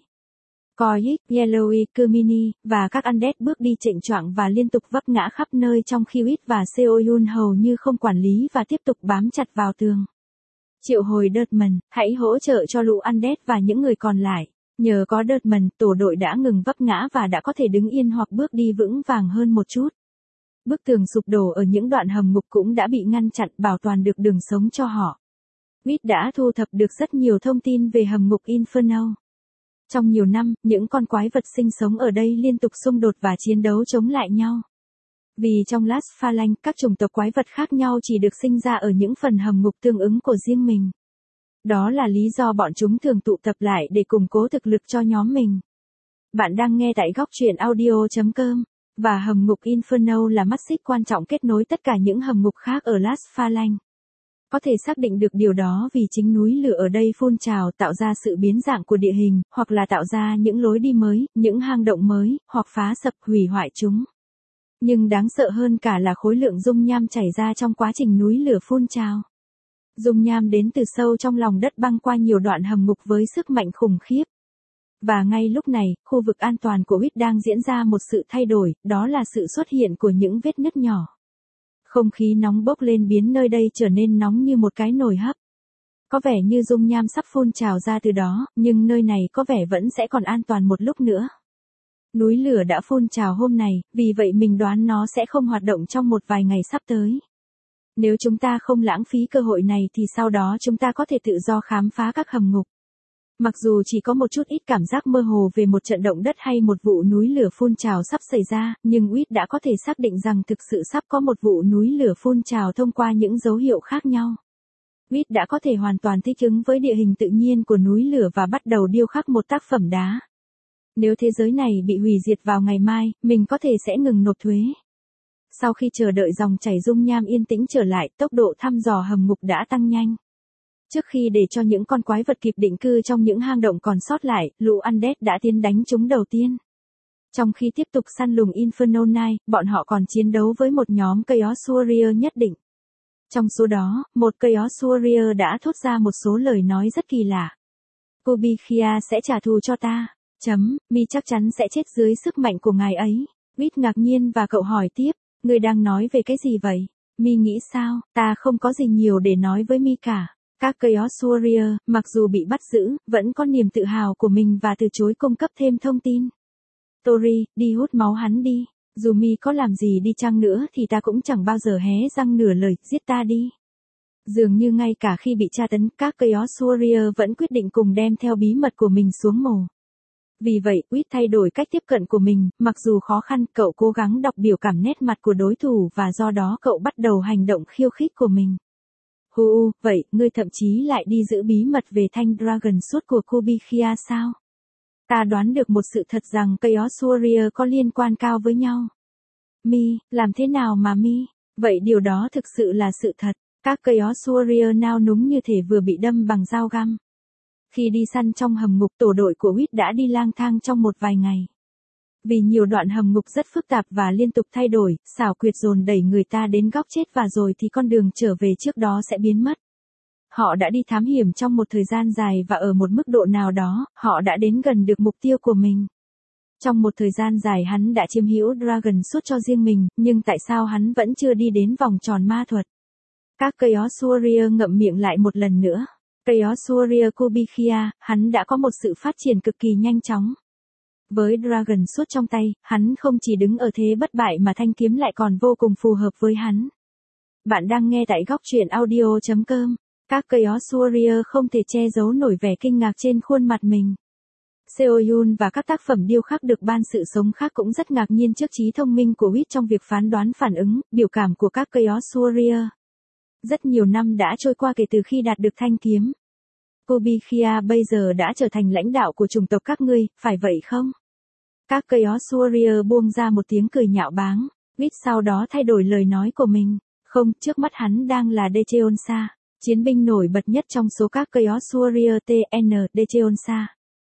Koic, Yellowy, Kermini, và các undead bước đi chệnh choạng và liên tục vấp ngã khắp nơi trong khi Wit và Seoyun hầu như không quản lý và tiếp tục bám chặt vào tường. Triệu hồi Dirtman, hãy hỗ trợ cho lũ undead và những người còn lại. Nhờ có Dirtman, tổ đội đã ngừng vấp ngã và đã có thể đứng yên hoặc bước đi vững vàng hơn một chút. Bức tường sụp đổ ở những đoạn hầm ngục cũng đã bị ngăn chặn, bảo toàn được đường sống cho họ. Wit đã thu thập được rất nhiều thông tin về hầm ngục Inferno. Trong nhiều năm, những con quái vật sinh sống ở đây liên tục xung đột và chiến đấu chống lại nhau. Vì trong Las Phalanx, các chủng tộc quái vật khác nhau chỉ được sinh ra ở những phần hầm ngục tương ứng của riêng mình. Đó là lý do bọn chúng thường tụ tập lại để củng cố thực lực cho nhóm mình. Bạn đang nghe tại góc truyện audio chấm com, và hầm ngục Inferno là mắt xích quan trọng kết nối tất cả những hầm ngục khác ở Las Phalanx. Có thể xác định được điều đó vì chính núi lửa ở đây phun trào tạo ra sự biến dạng của địa hình, hoặc là tạo ra những lối đi mới, những hang động mới, hoặc phá sập hủy hoại chúng. Nhưng đáng sợ hơn cả là khối lượng dung nham chảy ra trong quá trình núi lửa phun trào. Dung nham đến từ sâu trong lòng đất băng qua nhiều đoạn hầm ngục với sức mạnh khủng khiếp. Và ngay lúc này, khu vực an toàn của Wit đang diễn ra một sự thay đổi, đó là sự xuất hiện của những vết nứt nhỏ. Không khí nóng bốc lên biến nơi đây trở nên nóng như một cái nồi hấp. Có vẻ như dung nham sắp phun trào ra từ đó, nhưng nơi này có vẻ vẫn sẽ còn an toàn một lúc nữa. Núi lửa đã phun trào hôm này, vì vậy mình đoán nó sẽ không hoạt động trong một vài ngày sắp tới. Nếu chúng ta không lãng phí cơ hội này thì sau đó chúng ta có thể tự do khám phá các hầm ngục. Mặc dù chỉ có một chút ít cảm giác mơ hồ về một trận động đất hay một vụ núi lửa phun trào sắp xảy ra, nhưng Wit đã có thể xác định rằng thực sự sắp có một vụ núi lửa phun trào thông qua những dấu hiệu khác nhau. Wit đã có thể hoàn toàn thích ứng với địa hình tự nhiên của núi lửa và bắt đầu điêu khắc một tác phẩm đá. Nếu thế giới này bị hủy diệt vào ngày mai, mình có thể sẽ ngừng nộp thuế. Sau khi chờ đợi dòng chảy dung nham yên tĩnh trở lại, tốc độ thăm dò hầm ngục đã tăng nhanh. Trước khi để cho những con quái vật kịp định cư trong những hang động còn sót lại, lũ undead đã tiến đánh chúng đầu tiên. Trong khi tiếp tục săn lùng Inferno Night, bọn họ còn chiến đấu với một nhóm Chaos Warrior nhất định. Trong số đó, một Chaos Warrior đã thốt ra một số lời nói rất kỳ lạ. Kubikhia sẽ trả thù cho ta. Chấm, mi chắc chắn sẽ chết dưới sức mạnh của ngài ấy. Wit ngạc nhiên và cậu hỏi tiếp, người đang nói về cái gì vậy? Mi nghĩ sao? Ta không có gì nhiều để nói với mi cả. Các Chaos Warrior, mặc dù bị bắt giữ, vẫn có niềm tự hào của mình và từ chối cung cấp thêm thông tin. Tori, đi hút máu hắn đi. Dù mi có làm gì đi chăng nữa thì ta cũng chẳng bao giờ hé răng nửa lời, giết ta đi. Dường như ngay cả khi bị tra tấn, các Chaos Warrior vẫn quyết định cùng đem theo bí mật của mình xuống mồ. Vì vậy, Wit thay đổi cách tiếp cận của mình, mặc dù khó khăn, cậu cố gắng đọc biểu cảm nét mặt của đối thủ và do đó cậu bắt đầu hành động khiêu khích của mình. Hù, vậy, ngươi thậm chí lại đi giữ bí mật về thanh Dragon Sword của Kubikhia sao? Ta đoán được một sự thật rằng Chaos Warrior có liên quan cao với nhau. Mi, làm thế nào mà mi? Vậy điều đó thực sự là sự thật. Các Chaos Warrior nao núng như thể vừa bị đâm bằng dao găm. Khi đi săn trong hầm ngục, tổ đội của Wit đã đi lang thang trong một vài ngày. Vì nhiều đoạn hầm ngục rất phức tạp và liên tục thay đổi, xảo quyệt dồn đẩy người ta đến góc chết và rồi thì con đường trở về trước đó sẽ biến mất. Họ đã đi thám hiểm trong một thời gian dài và ở một mức độ nào đó, họ đã đến gần được mục tiêu của mình. Trong một thời gian dài hắn đã chiếm hữu Dragon Suit cho riêng mình, nhưng tại sao hắn vẫn chưa đi đến vòng tròn ma thuật? Các Chaos Warrior ngậm miệng lại một lần nữa. Chaos Warrior Kubikhia, hắn đã có một sự phát triển cực kỳ nhanh chóng. Với Dragon Suit trong tay, hắn không chỉ đứng ở thế bất bại mà thanh kiếm lại còn vô cùng phù hợp với hắn. Bạn đang nghe tại góc truyện audio chấm com. Các Chaos Warrior không thể che giấu nổi vẻ kinh ngạc trên khuôn mặt mình. Seoyun và các tác phẩm điêu khắc được ban sự sống khác cũng rất ngạc nhiên trước trí thông minh của Wit trong việc phán đoán phản ứng, biểu cảm của các Chaos Warrior. Rất nhiều năm đã trôi qua kể từ khi đạt được thanh kiếm. Kubikhia bây giờ đã trở thành lãnh đạo của chủng tộc các ngươi, phải vậy không? Các Chaos Warrior buông ra một tiếng cười nhạo báng. Wit sau đó thay đổi lời nói của mình. Không, trước mắt hắn đang là Daecheonsa, chiến binh nổi bật nhất trong số các Chaos Warrior tê en Daecheonsa.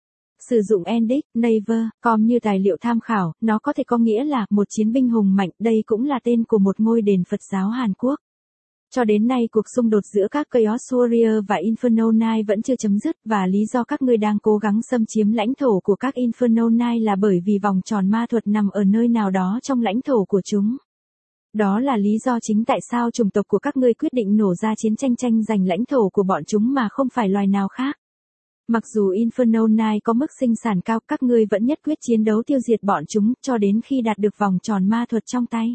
Sử dụng Endic, Naver, com như tài liệu tham khảo, nó có thể có nghĩa là một chiến binh hùng mạnh, đây cũng là tên của một ngôi đền Phật giáo Hàn Quốc. Cho đến nay cuộc xung đột giữa các Chaos Warrior và Inferno Knight vẫn chưa chấm dứt và lý do các ngươi đang cố gắng xâm chiếm lãnh thổ của các Inferno Knight là bởi vì vòng tròn ma thuật nằm ở nơi nào đó trong lãnh thổ của chúng. Đó là lý do chính tại sao chủng tộc của các ngươi quyết định nổ ra chiến tranh tranh giành lãnh thổ của bọn chúng mà không phải loài nào khác. Mặc dù Inferno Knight có mức sinh sản cao, các ngươi vẫn nhất quyết chiến đấu tiêu diệt bọn chúng cho đến khi đạt được vòng tròn ma thuật trong tay.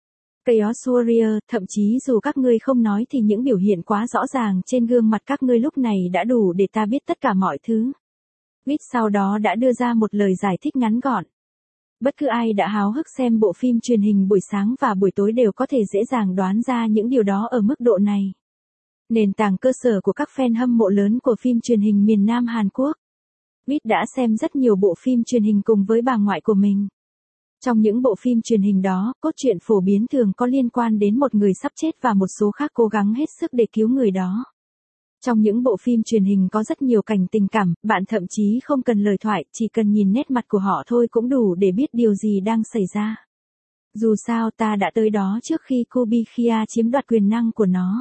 Chaos Warrior, thậm chí dù các ngươi không nói thì những biểu hiện quá rõ ràng trên gương mặt các ngươi lúc này đã đủ để ta biết tất cả mọi thứ. Wit sau đó đã đưa ra một lời giải thích ngắn gọn. Bất cứ ai đã háo hức xem bộ phim truyền hình buổi sáng và buổi tối đều có thể dễ dàng đoán ra những điều đó ở mức độ này. Nền tảng cơ sở của các fan hâm mộ lớn của phim truyền hình miền Nam Hàn Quốc. Wit đã xem rất nhiều bộ phim truyền hình cùng với bà ngoại của mình. Trong những bộ phim truyền hình đó, cốt truyện phổ biến thường có liên quan đến một người sắp chết và một số khác cố gắng hết sức để cứu người đó. Trong những bộ phim truyền hình có rất nhiều cảnh tình cảm, bạn thậm chí không cần lời thoại, chỉ cần nhìn nét mặt của họ thôi cũng đủ để biết điều gì đang xảy ra. Dù sao ta đã tới đó trước khi Kubikhia chiếm đoạt quyền năng của nó.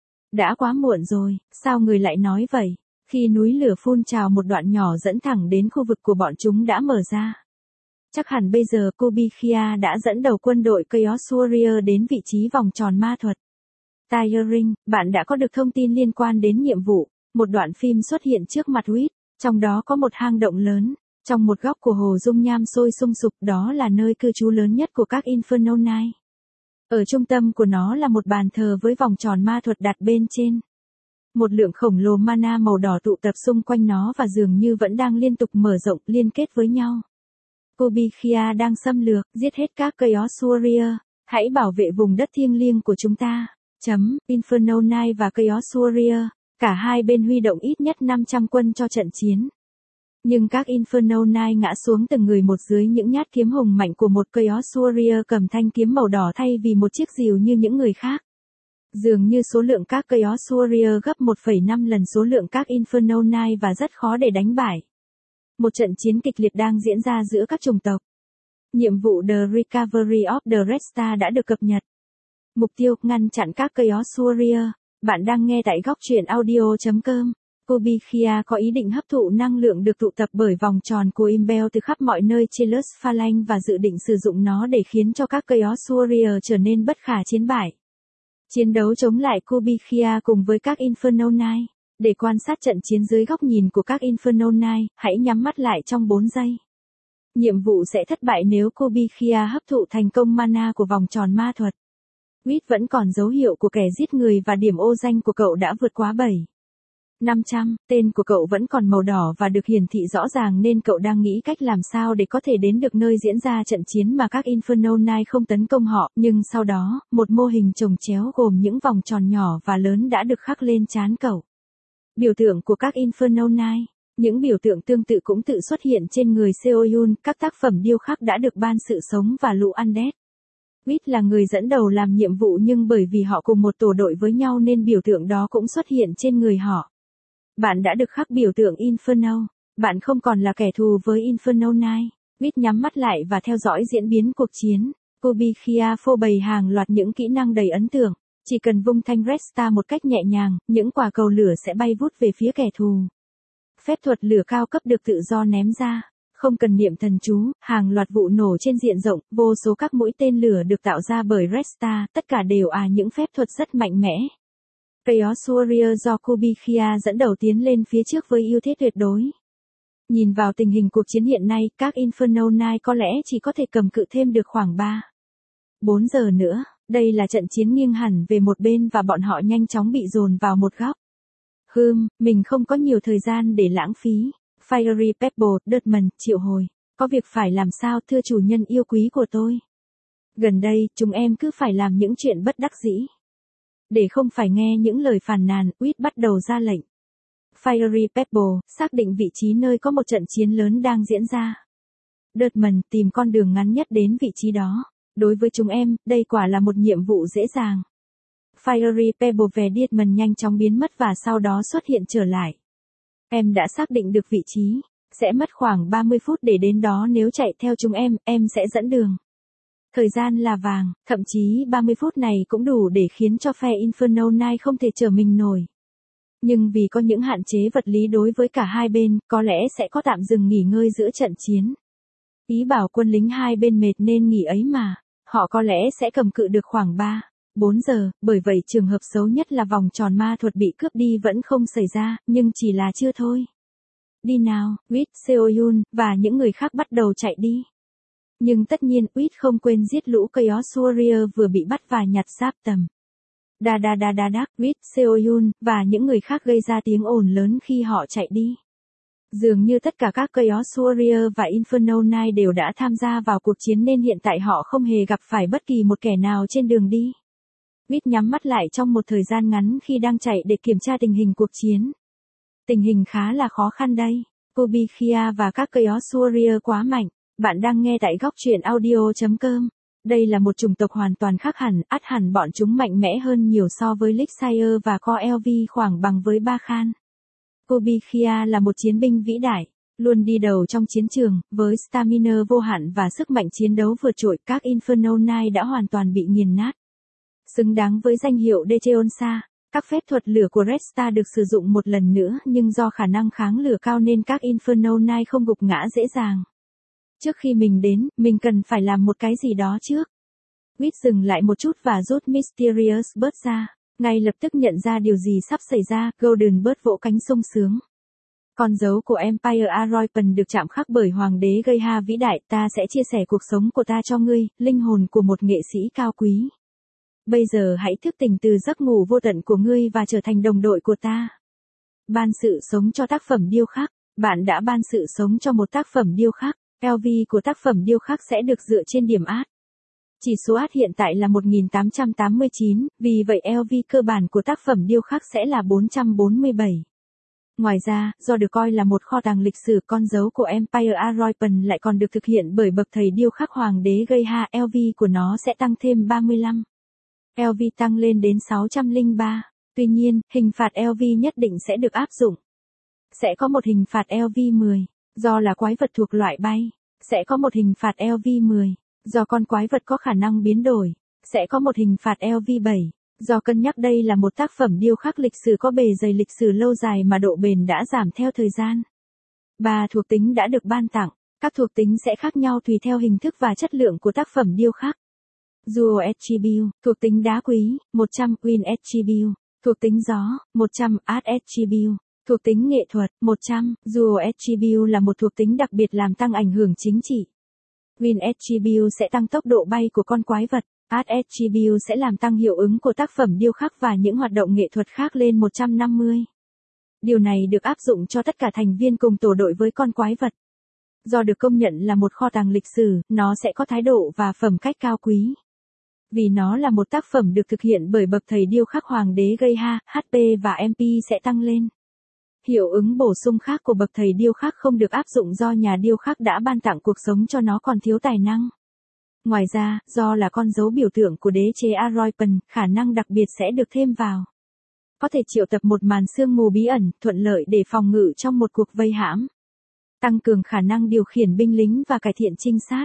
Đã quá muộn rồi, sao người lại nói vậy? Khi núi lửa phun trào một đoạn nhỏ dẫn thẳng đến khu vực của bọn chúng đã mở ra. Chắc hẳn bây giờ Kubikhia đã dẫn đầu quân đội Chaos Warrior đến vị trí vòng tròn ma thuật. Tiring, bạn đã có được thông tin liên quan đến nhiệm vụ. Một đoạn phim xuất hiện trước mặt Wit, trong đó có một hang động lớn. Trong một góc của hồ dung nham sôi sung sục, đó là nơi cư trú lớn nhất của các Inferno Knight. Ở trung tâm của nó là một bàn thờ với vòng tròn ma thuật đặt bên trên. Một lượng khổng lồ mana màu đỏ tụ tập xung quanh nó và dường như vẫn đang liên tục mở rộng liên kết với nhau. Kubikhia đang xâm lược, giết hết các Chaos Warrior. Hãy bảo vệ vùng đất thiêng liêng của chúng ta. Chấm, Inferno Knight và Chaos Warrior. Cả hai bên huy động ít nhất năm trăm quân cho trận chiến. Nhưng các Inferno Knight ngã xuống từng người một dưới những nhát kiếm hùng mạnh của một Chaos Warrior cầm thanh kiếm màu đỏ thay vì một chiếc rìu như những người khác. Dường như số lượng các Chaos Warrior gấp một phẩy năm lần số lượng các Inferno Knight và rất khó để đánh bại. Một trận chiến kịch liệt đang diễn ra giữa các chủng tộc. Nhiệm vụ The Recovery of the Red Star đã được cập nhật. Mục tiêu, ngăn chặn các Chaos Warrior. Bạn đang nghe tại góc truyện audio chấm com. Kubikhia có ý định hấp thụ năng lượng được tụ tập bởi vòng tròn của Imbel từ khắp mọi nơi trên Lus Phalanx và dự định sử dụng nó để khiến cho các Chaos Warrior trở nên bất khả chiến bại. Chiến đấu chống lại Kubikhia cùng với các Inferno Knight. Để quan sát trận chiến dưới góc nhìn của các Inferno Knight, hãy nhắm mắt lại trong bốn giây. Nhiệm vụ sẽ thất bại nếu Kubikhia hấp thụ thành công mana của vòng tròn ma thuật. Wit vẫn còn dấu hiệu của kẻ giết người và điểm ô danh của cậu đã vượt quá bảy năm trăm, tên của cậu vẫn còn màu đỏ và được hiển thị rõ ràng nên cậu đang nghĩ cách làm sao để có thể đến được nơi diễn ra trận chiến mà các Inferno Knight không tấn công họ, nhưng sau đó, một mô hình chồng chéo gồm những vòng tròn nhỏ và lớn đã được khắc lên trán cậu. Biểu tượng của các Inferno Knight. Những biểu tượng tương tự cũng tự xuất hiện trên người Seoyun, các tác phẩm điêu khắc đã được ban sự sống và lũ undead. Wit là người dẫn đầu làm nhiệm vụ nhưng bởi vì họ cùng một tổ đội với nhau nên biểu tượng đó cũng xuất hiện trên người họ. Bạn đã được khắc biểu tượng Inferno. Bạn không còn là kẻ thù với Inferno Knight. Wit nhắm mắt lại và theo dõi diễn biến cuộc chiến. Kubikhia phô bày hàng loạt những kỹ năng đầy ấn tượng. Chỉ cần vung thanh Red Star một cách nhẹ nhàng, những quả cầu lửa sẽ bay vút về phía kẻ thù. Phép thuật lửa cao cấp được tự do ném ra. Không cần niệm thần chú, hàng loạt vụ nổ trên diện rộng, vô số các mũi tên lửa được tạo ra bởi Red Star, tất cả đều à những phép thuật rất mạnh mẽ. Chaos Warrior do Kubikhia dẫn đầu tiến lên phía trước với ưu thế tuyệt đối. Nhìn vào tình hình cuộc chiến hiện nay, các Inferno Knight có lẽ chỉ có thể cầm cự thêm được khoảng ba bốn giờ nữa. Đây là trận chiến nghiêng hẳn về một bên và bọn họ nhanh chóng bị dồn vào một góc. Hừm, mình không có nhiều thời gian để lãng phí. Fiery Pebble, Dirtman, triệu hồi. Có việc phải làm sao thưa chủ nhân yêu quý của tôi? Gần đây, chúng em cứ phải làm những chuyện bất đắc dĩ. Để không phải nghe những lời phàn nàn, Uýt bắt đầu ra lệnh. Fiery Pebble, xác định vị trí nơi có một trận chiến lớn đang diễn ra. Dirtman, tìm con đường ngắn nhất đến vị trí đó. Đối với chúng em, đây quả là một nhiệm vụ dễ dàng. Fiery Pebble về Dirtman nhanh chóng biến mất và sau đó xuất hiện trở lại. Em đã xác định được vị trí. Sẽ mất khoảng ba mươi phút để đến đó nếu chạy theo chúng em, em sẽ dẫn đường. Thời gian là vàng, thậm chí ba mươi phút này cũng đủ để khiến cho phe Inferno Knight không thể trở mình nổi. Nhưng vì có những hạn chế vật lý đối với cả hai bên, có lẽ sẽ có tạm dừng nghỉ ngơi giữa trận chiến. Ý bảo quân lính hai bên mệt nên nghỉ ấy mà, họ có lẽ sẽ cầm cự được khoảng ba bốn giờ, bởi vậy trường hợp xấu nhất là vòng tròn ma thuật bị cướp đi vẫn không xảy ra, nhưng chỉ là chưa thôi. Đi nào, Uýt, Seoyun, và những người khác bắt đầu chạy đi. Nhưng tất nhiên Uýt không quên giết lũ Chaos Warrior vừa bị bắt và nhặt giáp tầm. Đa đa đa đa đắc, Uýt, Seoyun, và những người khác gây ra tiếng ồn lớn khi họ chạy đi. Dường như tất cả các Chaos Warrior và Inferno Knight đều đã tham gia vào cuộc chiến nên hiện tại họ không hề gặp phải bất kỳ một kẻ nào trên đường đi. Uýt nhắm mắt lại trong một thời gian ngắn khi đang chạy để kiểm tra tình hình cuộc chiến. Tình hình khá là khó khăn đây. Kubikhia và các Chaos Warrior quá mạnh. Bạn đang nghe tại góc truyện audio chấm com. Đây là một chủng tộc hoàn toàn khác hẳn, ắt hẳn bọn chúng mạnh mẽ hơn nhiều so với Lixire và Co lờ vê khoảng bằng với Ba Khan. Kubikhia là một chiến binh vĩ đại, luôn đi đầu trong chiến trường, với stamina vô hạn và sức mạnh chiến đấu vượt trội, các Inferno Knight đã hoàn toàn bị nghiền nát. Xứng đáng với danh hiệu Decheonsa, các phép thuật lửa của Red Star được sử dụng một lần nữa nhưng do khả năng kháng lửa cao nên các Inferno Knight không gục ngã dễ dàng. Trước khi mình đến, mình cần phải làm một cái gì đó trước. Uýt dừng lại một chút và rút Mysterious Bird ra. Ngay lập tức nhận ra điều gì sắp xảy ra, Golden Bird vỗ cánh sung sướng. Con dấu của Empire Aroipan được chạm khắc bởi Hoàng đế Geha vĩ đại, ta sẽ chia sẻ cuộc sống của ta cho ngươi, linh hồn của một nghệ sĩ cao quý. Bây giờ hãy thức tỉnh từ giấc ngủ vô tận của ngươi và trở thành đồng đội của ta. Ban sự sống cho tác phẩm điêu khắc. Bạn đã ban sự sống cho một tác phẩm điêu khắc. lờ vê của tác phẩm điêu khắc sẽ được dựa trên điểm át. Chỉ số át hiện tại là một nghìn tám trăm tám mươi chín, vì vậy lờ vê cơ bản của tác phẩm điêu khắc sẽ là bốn trăm bốn mươi bảy. Ngoài ra, do được coi là một kho tàng lịch sử, con dấu của Empire Aroipan lại còn được thực hiện bởi bậc thầy điêu khắc Hoàng đế Geha, lờ vê của nó sẽ tăng thêm ba mươi lăm. lờ vê tăng lên đến sáu trăm lẻ ba. Tuy nhiên, hình phạt lờ vê nhất định sẽ được áp dụng. Sẽ có một hình phạt lờ vê mười, do là quái vật thuộc loại bay. Sẽ có một hình phạt lờ vê mười, do con quái vật có khả năng biến đổi. Sẽ có một hình phạt lờ vê bảy, do cân nhắc đây là một tác phẩm điêu khắc lịch sử có bề dày lịch sử lâu dài mà độ bền đã giảm theo thời gian. Ba thuộc tính đã được ban tặng. Các thuộc tính sẽ khác nhau tùy theo hình thức và chất lượng của tác phẩm điêu khắc. Dual Attribute, thuộc tính đá quý, một trăm, Wind Attribute, thuộc tính gió, một trăm, Art Attribute, thuộc tính nghệ thuật, một trăm, Dual Attribute là một thuộc tính đặc biệt làm tăng ảnh hưởng chính trị. Wind Attribute sẽ tăng tốc độ bay của con quái vật, Art Attribute sẽ làm tăng hiệu ứng của tác phẩm điêu khắc và những hoạt động nghệ thuật khác lên một trăm năm mươi. Điều này được áp dụng cho tất cả thành viên cùng tổ đội với con quái vật. Do được công nhận là một kho tàng lịch sử, nó sẽ có thái độ và phẩm cách cao quý. Vì nó là một tác phẩm được thực hiện bởi bậc thầy điêu khắc Hoàng đế Geha, hát pê và em pê sẽ tăng lên. Hiệu ứng bổ sung khác của bậc thầy điêu khắc không được áp dụng do nhà điêu khắc đã ban tặng cuộc sống cho nó còn thiếu tài năng. Ngoài ra, do là con dấu biểu tượng của đế chế Aroipan, khả năng đặc biệt sẽ được thêm vào. Có thể triệu tập một màn sương mù bí ẩn, thuận lợi để phòng ngự trong một cuộc vây hãm. Tăng cường khả năng điều khiển binh lính và cải thiện trinh sát.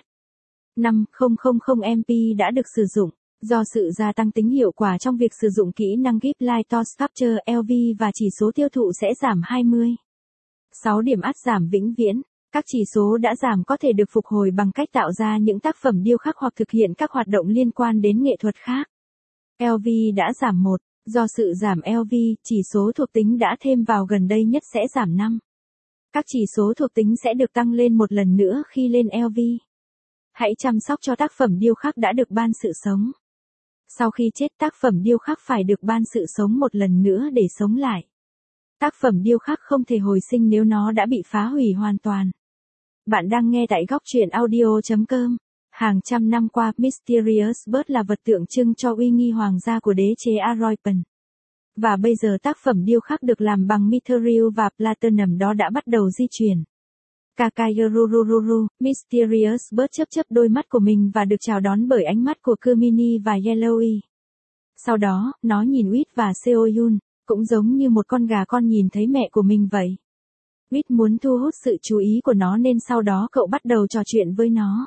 năm nghìn em pê đã được sử dụng. Do sự gia tăng tính hiệu quả trong việc sử dụng kỹ năng Give Light to Sculpture lờ vê và chỉ số tiêu thụ sẽ giảm hai mươi. sáu điểm át giảm vĩnh viễn. Các chỉ số đã giảm có thể được phục hồi bằng cách tạo ra những tác phẩm điêu khắc hoặc thực hiện các hoạt động liên quan đến nghệ thuật khác. lờ vê đã giảm một. Do sự giảm lờ vê, chỉ số thuộc tính đã thêm vào gần đây nhất sẽ giảm năm. Các chỉ số thuộc tính sẽ được tăng lên một lần nữa khi lên lờ vê. Hãy chăm sóc cho tác phẩm điêu khắc đã được ban sự sống. Sau khi chết, tác phẩm điêu khắc phải được ban sự sống một lần nữa để sống lại. Tác phẩm điêu khắc không thể hồi sinh nếu nó đã bị phá hủy hoàn toàn. Bạn đang nghe tại góc truyện audio chấm com. Hàng trăm năm qua, Mysterious Bird là vật tượng trưng cho uy nghi hoàng gia của đế chế Aroipan. Và bây giờ tác phẩm điêu khắc được làm bằng Mithril và Platinum đó đã bắt đầu di chuyển. Kakayurururu, Mysterious Bird chớp chớp đôi mắt của mình và được chào đón bởi ánh mắt của Kumini và Yellowy. Sau đó, nó nhìn Wit và Seoyun, cũng giống như một con gà con nhìn thấy mẹ của mình vậy. Wit muốn thu hút sự chú ý của nó nên sau đó cậu bắt đầu trò chuyện với nó.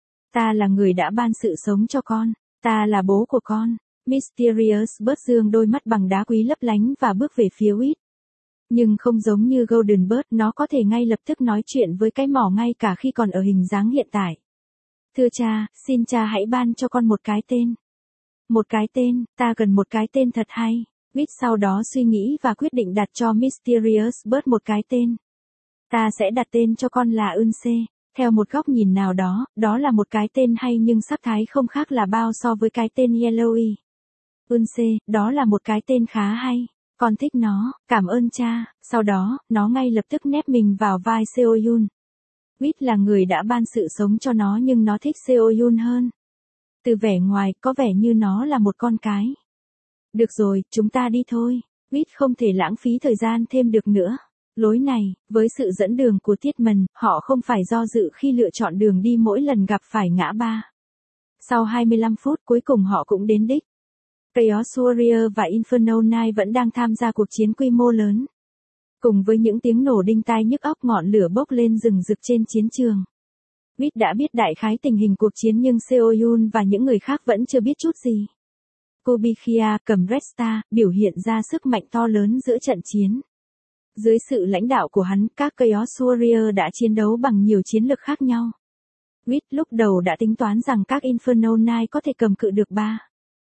Ta là người đã ban sự sống cho con, ta là bố của con. Mysterious Bird dương đôi mắt bằng đá quý lấp lánh và bước về phía Wit. Nhưng không giống như Golden Bird, nó có thể ngay lập tức nói chuyện với cái mỏ ngay cả khi còn ở hình dáng hiện tại. Thưa cha, xin cha hãy ban cho con một cái tên. Một cái tên, ta cần một cái tên thật hay. Wit sau đó suy nghĩ và quyết định đặt cho Mysterious Bird một cái tên. Ta sẽ đặt tên cho con là Eunse. Theo một góc nhìn nào đó, đó là một cái tên hay nhưng sắc thái không khác là bao so với cái tên Yellowy. Eunse, đó là một cái tên khá hay. Con thích nó, cảm ơn cha. Sau đó, nó ngay lập tức nép mình vào vai Seoyun. Wit là người đã ban sự sống cho nó nhưng nó thích Seoyun hơn. Từ vẻ ngoài, có vẻ như nó là một con cái. Được rồi, chúng ta đi thôi. Wit không thể lãng phí thời gian thêm được nữa. Lối này, với sự dẫn đường của Tiedman, họ không phải do dự khi lựa chọn đường đi mỗi lần gặp phải ngã ba. Sau hai mươi lăm phút cuối cùng họ cũng đến đích. Chaos Warrior và Inferno Knight vẫn đang tham gia cuộc chiến quy mô lớn. Cùng với những tiếng nổ đinh tai nhức óc, ngọn lửa bốc lên rừng rực trên chiến trường. Wit đã biết đại khái tình hình cuộc chiến nhưng Seoyun và những người khác vẫn chưa biết chút gì. Kubikia cầm Red Star, biểu hiện ra sức mạnh to lớn giữa trận chiến. Dưới sự lãnh đạo của hắn, các Chaos Warrior đã chiến đấu bằng nhiều chiến lược khác nhau. Wit lúc đầu đã tính toán rằng các Inferno Knight có thể cầm cự được ba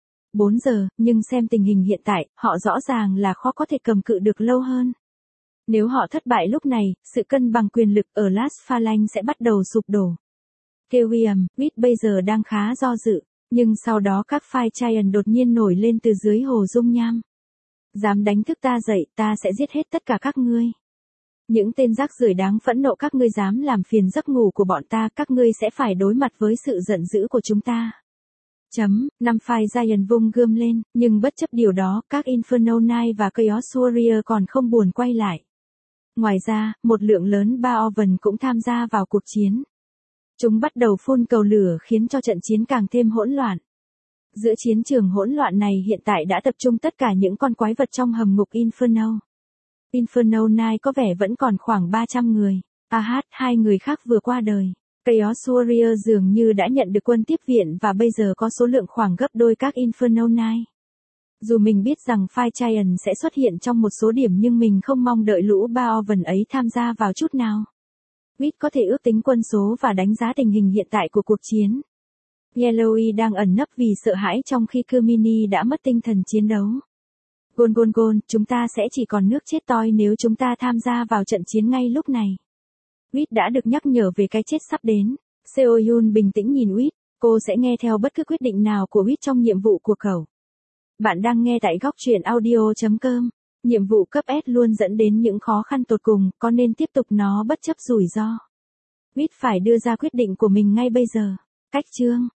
bốn giờ, nhưng xem tình hình hiện tại, họ rõ ràng là khó có thể cầm cự được lâu hơn. Nếu họ thất bại lúc này, sự cân bằng quyền lực ở Last Phalanx sẽ bắt đầu sụp đổ. Kewium, Wit bây giờ đang khá do dự, nhưng sau đó các Fire Giant đột nhiên nổi lên từ dưới hồ dung nham. Dám đánh thức ta dậy, ta sẽ giết hết tất cả các ngươi. Những tên rác rưởi đáng phẫn nộ, các ngươi dám làm phiền giấc ngủ của bọn ta, các ngươi sẽ phải đối mặt với sự giận dữ của chúng ta. Chấm, năm Fire Giant vung gươm lên, nhưng bất chấp điều đó, các Inferno Knight và Chaos Warrior còn không buồn quay lại. Ngoài ra, một lượng lớn Baovan cũng tham gia vào cuộc chiến. Chúng bắt đầu phun cầu lửa khiến cho trận chiến càng thêm hỗn loạn. Giữa chiến trường hỗn loạn này hiện tại đã tập trung tất cả những con quái vật trong hầm ngục Inferno. Inferno Knight có vẻ vẫn còn khoảng ba trăm người. Ahad, hai người khác vừa qua đời. Chaos Warrior dường như đã nhận được quân tiếp viện và bây giờ có số lượng khoảng gấp đôi các Inferno Knight. Dù mình biết rằng Fire Giant sẽ xuất hiện trong một số điểm nhưng mình không mong đợi lũ Baovan ấy tham gia vào chút nào. Wit có thể ước tính quân số và đánh giá tình hình hiện tại của cuộc chiến. Yellowy đang ẩn nấp vì sợ hãi trong khi Kumini đã mất tinh thần chiến đấu. Gôn gôn gôn, chúng ta sẽ chỉ còn nước chết toi nếu chúng ta tham gia vào trận chiến ngay lúc này. Wit đã được nhắc nhở về cái chết sắp đến. Seoyun bình tĩnh nhìn Wit, cô sẽ nghe theo bất cứ quyết định nào của Wit trong nhiệm vụ của cậu. Bạn đang nghe tại góc truyện audio chấm com. Nhiệm vụ cấp S luôn dẫn đến những khó khăn tột cùng, có nên tiếp tục nó bất chấp rủi ro. Wit phải đưa ra quyết định của mình ngay bây giờ. Cách chương